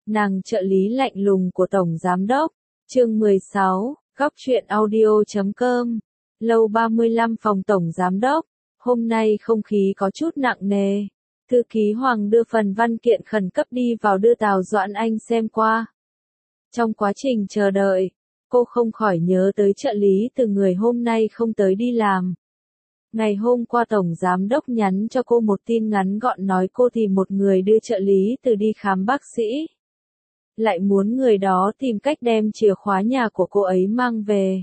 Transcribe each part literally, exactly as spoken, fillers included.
Nàng trợ lý lạnh lùng của Tổng Giám Đốc. Chương mười sáu, Góc truyện audio chấm com. Lầu ba mươi lăm phòng Tổng Giám Đốc. Hôm nay không khí có chút nặng nề. Thư ký Hoàng đưa phần văn kiện khẩn cấp đi vào đưa Tào Doãn Anh xem qua. Trong quá trình chờ đợi, cô không khỏi nhớ tới trợ lý từ người hôm nay không tới đi làm. Ngày hôm qua Tổng Giám Đốc nhắn cho cô một tin ngắn gọn nói cô tìm một người đưa trợ lý từ đi khám bác sĩ. Lại muốn người đó tìm cách đem chìa khóa nhà của cô ấy mang về.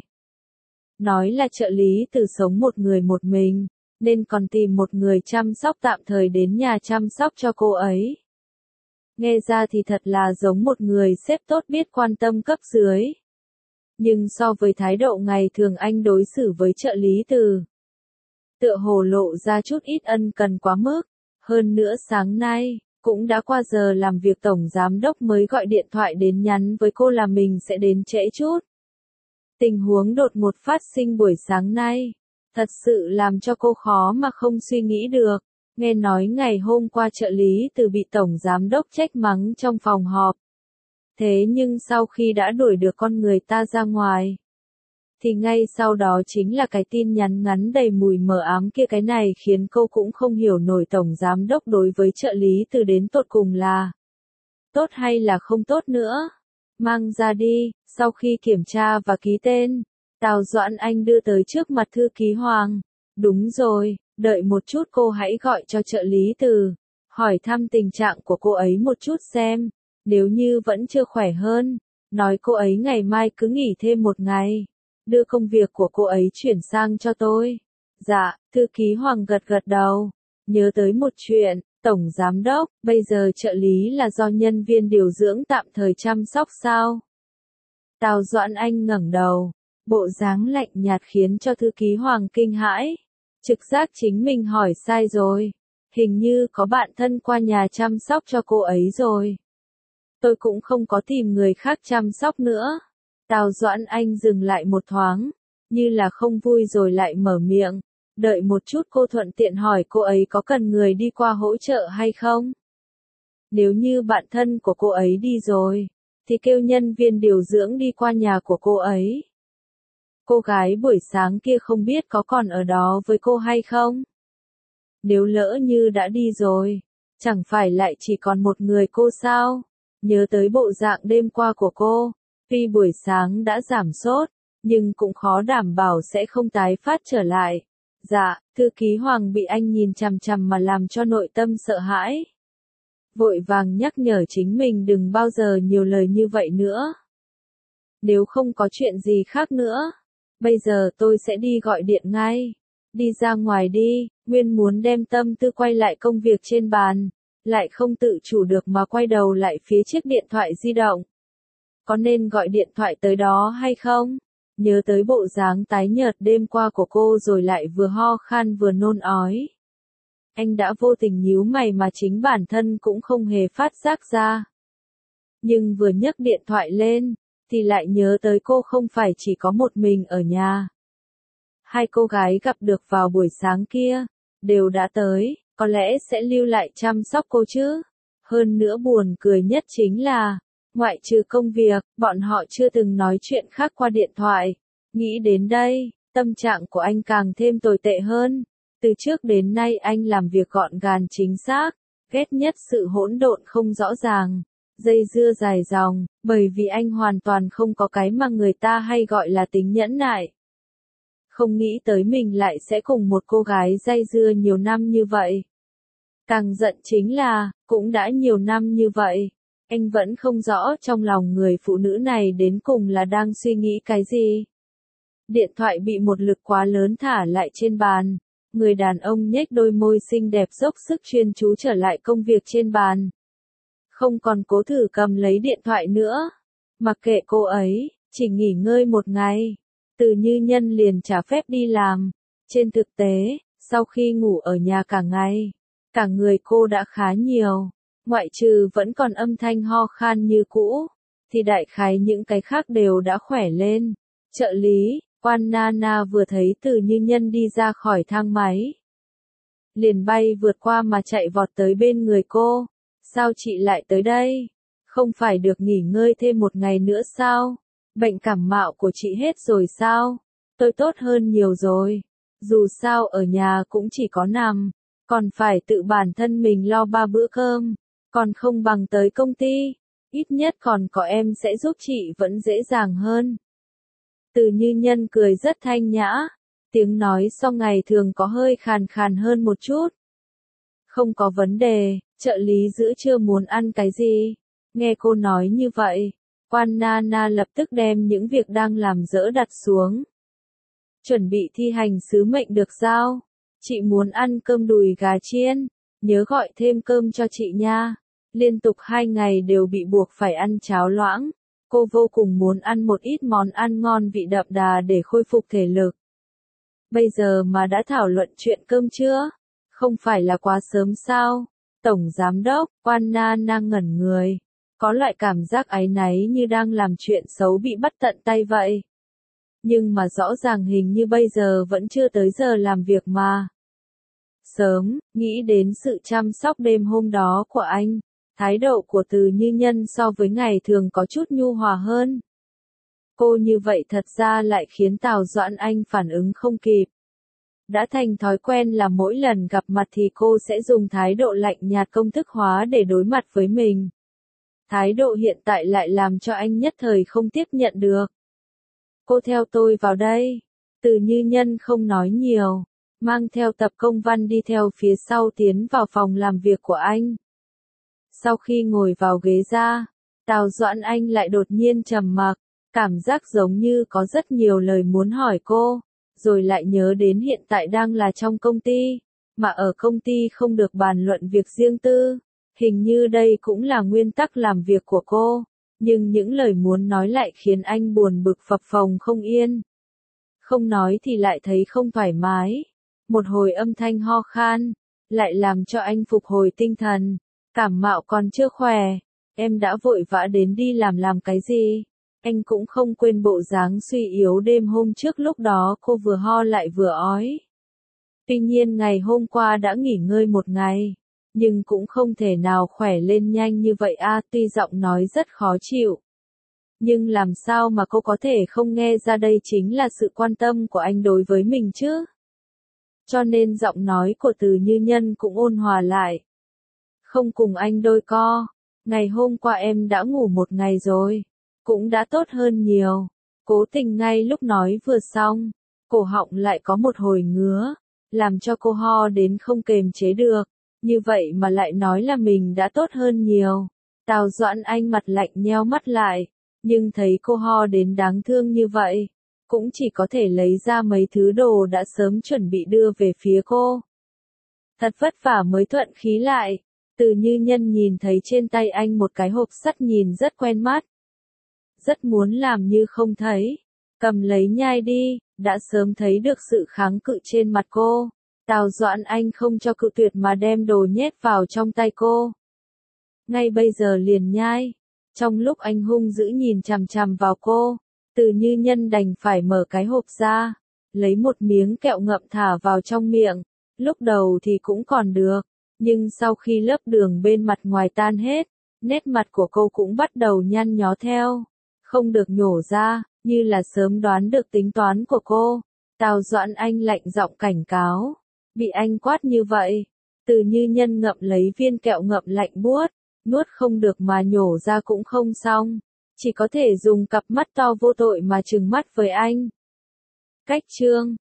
Nói là trợ lý từ sống một người một mình, nên còn tìm một người chăm sóc tạm thời đến nhà chăm sóc cho cô ấy. Nghe ra thì thật là giống một người sếp tốt biết quan tâm cấp dưới. Nhưng so với thái độ ngày thường anh đối xử với trợ lý từ, tựa hồ lộ ra chút ít ân cần quá mức. Hơn nữa sáng nay, cũng đã qua giờ làm việc Tổng Giám Đốc mới gọi điện thoại đến nhắn với cô là mình sẽ đến trễ chút. Tình huống đột ngột phát sinh buổi sáng nay, thật sự làm cho cô khó mà không suy nghĩ được. Nghe nói ngày hôm qua trợ lý từ bị Tổng Giám Đốc trách mắng trong phòng họp. Thế nhưng sau khi đã đuổi được con người ta ra ngoài, thì ngay sau đó chính là cái tin nhắn ngắn đầy mùi mờ ám kia. Cái này khiến cô cũng không hiểu nổi Tổng Giám Đốc đối với trợ lý từ đến tột cùng là tốt hay là không tốt nữa. Mang ra đi. Sau khi kiểm tra và ký tên, Tào Doãn Anh đưa tới trước mặt thư ký Hoàng. Đúng rồi, đợi một chút, cô hãy gọi cho trợ lý từ, hỏi thăm tình trạng của cô ấy một chút xem. Nếu như vẫn chưa khỏe hơn, nói cô ấy ngày mai cứ nghỉ thêm một ngày. Đưa công việc của cô ấy chuyển sang cho tôi. Dạ, thư ký Hoàng gật gật đầu. Nhớ tới một chuyện, Tổng Giám Đốc, bây giờ trợ lý là do nhân viên điều dưỡng tạm thời chăm sóc sao? Tào Doãn Anh ngẩng đầu, bộ dáng lạnh nhạt khiến cho thư ký Hoàng kinh hãi. Trực giác chính mình hỏi sai rồi. Hình như có bạn thân qua nhà chăm sóc cho cô ấy rồi. Tôi cũng không có tìm người khác chăm sóc nữa. Tào Doãn Anh dừng lại một thoáng, như là không vui rồi lại mở miệng. Đợi một chút, cô thuận tiện hỏi cô ấy có cần người đi qua hỗ trợ hay không? Nếu như bạn thân của cô ấy đi rồi, thì kêu nhân viên điều dưỡng đi qua nhà của cô ấy. Cô gái buổi sáng kia không biết có còn ở đó với cô hay không? Nếu lỡ như đã đi rồi, chẳng phải lại chỉ còn một người cô sao? Nhớ tới bộ dạng đêm qua của cô, tuy buổi sáng đã giảm sốt, nhưng cũng khó đảm bảo sẽ không tái phát trở lại. Dạ, thư ký Hoàng bị anh nhìn chằm chằm mà làm cho nội tâm sợ hãi. Vội vàng nhắc nhở chính mình đừng bao giờ nhiều lời như vậy nữa. Nếu không có chuyện gì khác nữa, bây giờ tôi sẽ đi gọi điện ngay. Đi ra ngoài đi. Nguyên muốn đem tâm tư quay lại công việc trên bàn, lại không tự chủ được mà quay đầu lại phía chiếc điện thoại di động. Có nên gọi điện thoại tới đó hay không? Nhớ tới bộ dáng tái nhợt đêm qua của cô rồi lại vừa ho khan vừa nôn ói. Anh đã vô tình nhíu mày mà chính bản thân cũng không hề phát giác ra. Nhưng vừa nhấc điện thoại lên, thì lại nhớ tới cô không phải chỉ có một mình ở nhà. Hai cô gái gặp được vào buổi sáng kia, đều đã tới, có lẽ sẽ lưu lại chăm sóc cô chứ. Hơn nữa buồn cười nhất chính là, ngoại trừ công việc, bọn họ chưa từng nói chuyện khác qua điện thoại. Nghĩ đến đây, tâm trạng của anh càng thêm tồi tệ hơn. Từ trước đến nay anh làm việc gọn gàng chính xác, ghét nhất sự hỗn độn không rõ ràng, dây dưa dài dòng, bởi vì anh hoàn toàn không có cái mà người ta hay gọi là tính nhẫn nại. Không nghĩ tới mình lại sẽ cùng một cô gái dây dưa nhiều năm như vậy. Càng giận chính là, cũng đã nhiều năm như vậy, anh vẫn không rõ trong lòng người phụ nữ này đến cùng là đang suy nghĩ cái gì. Điện thoại bị một lực quá lớn thả lại trên bàn. Người đàn ông nhếch đôi môi xinh đẹp dốc sức chuyên chú trở lại công việc trên bàn. Không còn cố thử cầm lấy điện thoại nữa. Mặc kệ cô ấy, chỉ nghỉ ngơi một ngày. Từ Như Nhân liền trả phép đi làm. Trên thực tế, sau khi ngủ ở nhà cả ngày, cả người cô đã khá nhiều. Ngoại trừ vẫn còn âm thanh ho khan như cũ, thì đại khái những cái khác đều đã khỏe lên. Trợ lý, Quan Nana vừa thấy Từ Như Nhân đi ra khỏi thang máy, liền bay vượt qua mà chạy vọt tới bên người cô. Sao chị lại tới đây? Không phải được nghỉ ngơi thêm một ngày nữa sao? Bệnh cảm mạo của chị hết rồi sao? Tôi tốt hơn nhiều rồi. Dù sao ở nhà cũng chỉ có nằm, còn phải tự bản thân mình lo ba bữa cơm, còn không bằng tới công ty. Ít nhất còn có em sẽ giúp chị vẫn dễ dàng hơn. Từ Như Nhân cười rất thanh nhã, tiếng nói so ngày thường có hơi khàn khàn hơn một chút. Không có vấn đề, trợ lý giữa trưa muốn ăn cái gì? Nghe cô nói như vậy, Quan Na Na lập tức đem những việc đang làm dỡ đặt xuống. Chuẩn bị thi hành sứ mệnh được giao. Chị muốn ăn cơm đùi gà chiên, nhớ gọi thêm cơm cho chị nha. Liên tục hai ngày đều bị buộc phải ăn cháo loãng. Cô vô cùng muốn ăn một ít món ăn ngon vị đậm đà để khôi phục thể lực. Bây giờ mà đã thảo luận chuyện cơm chưa? Không phải là quá sớm sao? Tổng Giám đốc, Quan Na Na ngẩn người. Có loại cảm giác áy náy như đang làm chuyện xấu bị bắt tận tay vậy. Nhưng mà rõ ràng hình như bây giờ vẫn chưa tới giờ làm việc mà. Sớm, nghĩ đến sự chăm sóc đêm hôm đó của anh, thái độ của Từ Như Nhân so với ngày thường có chút nhu hòa hơn. Cô như vậy thật ra lại khiến Tào Doãn Anh phản ứng không kịp. Đã thành thói quen là mỗi lần gặp mặt thì cô sẽ dùng thái độ lạnh nhạt công thức hóa để đối mặt với mình. Thái độ hiện tại lại làm cho anh nhất thời không tiếp nhận được. Cô theo tôi vào đây. Từ Như Nhân không nói nhiều, mang theo tập công văn đi theo phía sau tiến vào phòng làm việc của anh. Sau khi ngồi vào ghế ra, Tào Doãn Anh lại đột nhiên trầm mặc, cảm giác giống như có rất nhiều lời muốn hỏi cô, rồi lại nhớ đến hiện tại đang là trong công ty, mà ở công ty không được bàn luận việc riêng tư. Hình như đây cũng là nguyên tắc làm việc của cô, nhưng những lời muốn nói lại khiến anh buồn bực phập phồng không yên. Không nói thì lại thấy không thoải mái. Một hồi âm thanh ho khan, lại làm cho anh phục hồi tinh thần. Cảm mạo còn chưa khỏe, em đã vội vã đến đi làm làm cái gì? Anh cũng không quên bộ dáng suy yếu đêm hôm trước lúc đó cô vừa ho lại vừa ói. Tuy nhiên ngày hôm qua đã nghỉ ngơi một ngày, nhưng cũng không thể nào khỏe lên nhanh như vậy a. Tuy giọng nói rất khó chịu, nhưng làm sao mà cô có thể không nghe ra đây chính là sự quan tâm của anh đối với mình chứ? Cho nên giọng nói của Từ Như Nhân cũng ôn hòa lại. Không cùng anh đôi co, ngày hôm qua em đã ngủ một ngày rồi, cũng đã tốt hơn nhiều. Cố Tình ngay lúc nói vừa xong, cổ họng lại có một hồi ngứa, làm cho cô ho đến không kềm chế được. Như vậy mà lại nói là mình đã tốt hơn nhiều. Tào Doãn Anh mặt lạnh nheo mắt lại, nhưng thấy cô ho đến đáng thương như vậy, cũng chỉ có thể lấy ra mấy thứ đồ đã sớm chuẩn bị đưa về phía cô. Thật vất vả mới thuận khí lại. Từ Như Nhân nhìn thấy trên tay anh một cái hộp sắt nhìn rất quen mắt. Rất muốn làm như không thấy. Cầm lấy nhai đi, đã sớm thấy được sự kháng cự trên mặt cô. Tào Doãn Anh không cho cự tuyệt mà đem đồ nhét vào trong tay cô. Ngay bây giờ liền nhai. Trong lúc anh hung dữ nhìn chằm chằm vào cô, Từ Như Nhân đành phải mở cái hộp ra, lấy một miếng kẹo ngậm thả vào trong miệng. Lúc đầu thì cũng còn được, nhưng sau khi lớp đường bên mặt ngoài tan hết, nét mặt của cô cũng bắt đầu nhăn nhó theo. Không được nhổ ra, như là sớm đoán được tính toán của cô. Tào Doãn Anh lạnh giọng cảnh cáo. Bị anh quát như vậy, Từ Như Nhân ngậm lấy viên kẹo ngậm lạnh buốt, nuốt không được mà nhổ ra cũng không xong, chỉ có thể dùng cặp mắt to vô tội mà trừng mắt với anh. Cách chương